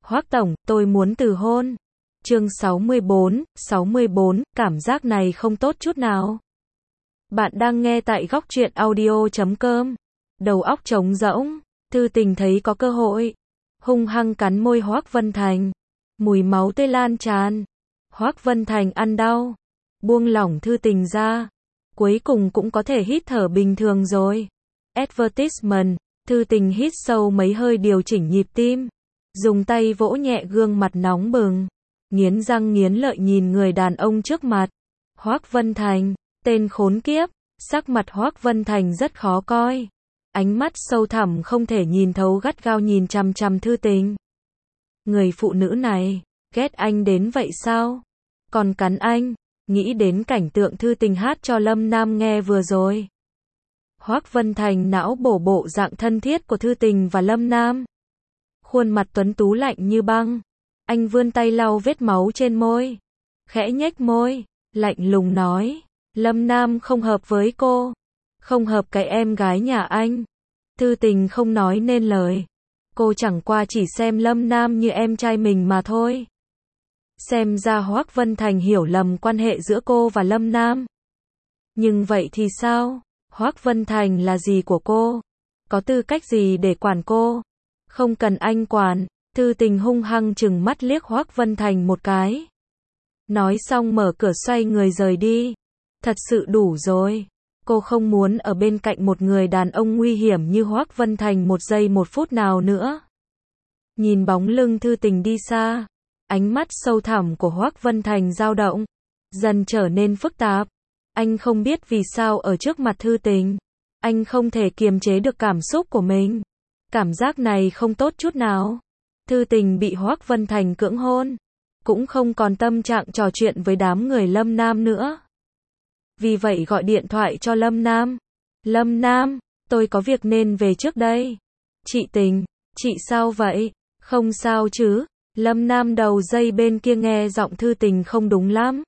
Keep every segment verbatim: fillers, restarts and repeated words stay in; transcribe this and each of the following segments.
Hoác tổng, tôi muốn từ hôn. Chương sáu mươi bốn, sáu mươi bốn, cảm giác này không tốt chút nào. Bạn đang nghe tại góc truyện audio chấm com. Đầu óc trống rỗng, Thư Tình thấy có cơ hội, hung hăng cắn môi Hoác Vân Thành. Mùi máu tươi lan tràn. Hoác Vân Thành ăn đau, buông lỏng Thư Tình ra. Cuối cùng cũng có thể hít thở bình thường rồi. Advertisement, Thư Tình hít sâu mấy hơi điều chỉnh nhịp tim. Dùng tay vỗ nhẹ gương mặt nóng bừng. Nghiến răng nghiến lợi nhìn người đàn ông trước mặt. Hoác Vân Thành, tên khốn kiếp. Sắc mặt Hoác Vân Thành rất khó coi. Ánh mắt sâu thẳm không thể nhìn thấu gắt gao nhìn chằm chằm Thư Tình. Người phụ nữ này, ghét anh đến vậy sao? Còn cắn anh, nghĩ đến cảnh tượng Thư Tình hát cho Lâm Nam nghe vừa rồi. Hoác Vân Thành não bổ bộ dạng thân thiết của Thư Tình và Lâm Nam. Khuôn mặt tuấn tú lạnh như băng. Anh vươn tay lau vết máu trên môi. Khẽ nhếch môi, lạnh lùng nói. Lâm Nam không hợp với cô. Không hợp cái em gái nhà anh. Thư Tình không nói nên lời. Cô chẳng qua chỉ xem Lâm Nam như em trai mình mà thôi. Xem ra Hoác Vân Thành hiểu lầm quan hệ giữa cô và Lâm Nam. Nhưng vậy thì sao? Hoác Vân Thành là gì của cô? Có tư cách gì để quản cô? Không cần anh quản. Thư Tình hung hăng trừng mắt liếc Hoác Vân Thành một cái. Nói xong mở cửa xoay người rời đi. Thật sự đủ rồi. Cô không muốn ở bên cạnh một người đàn ông nguy hiểm như Hoác Vân Thành một giây một phút nào nữa. Nhìn bóng lưng Thư Tình đi xa, ánh mắt sâu thẳm của Hoác Vân Thành dao động, dần trở nên phức tạp. Anh không biết vì sao ở trước mặt Thư Tình, anh không thể kiềm chế được cảm xúc của mình. Cảm giác này không tốt chút nào. Thư Tình bị Hoác Vân Thành cưỡng hôn, cũng không còn tâm trạng trò chuyện với đám người Lâm Nam nữa. Vì vậy gọi điện thoại cho Lâm Nam. Lâm Nam, tôi có việc nên về trước đây. Chị Tình, chị sao vậy? Không sao chứ? Lâm Nam đầu dây bên kia nghe giọng Thư Tình không đúng lắm.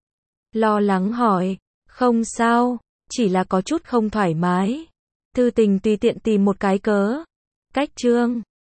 Lo lắng hỏi. Không sao, chỉ là có chút không thoải mái. Thư Tình tùy tiện tìm một cái cớ. Cách chương.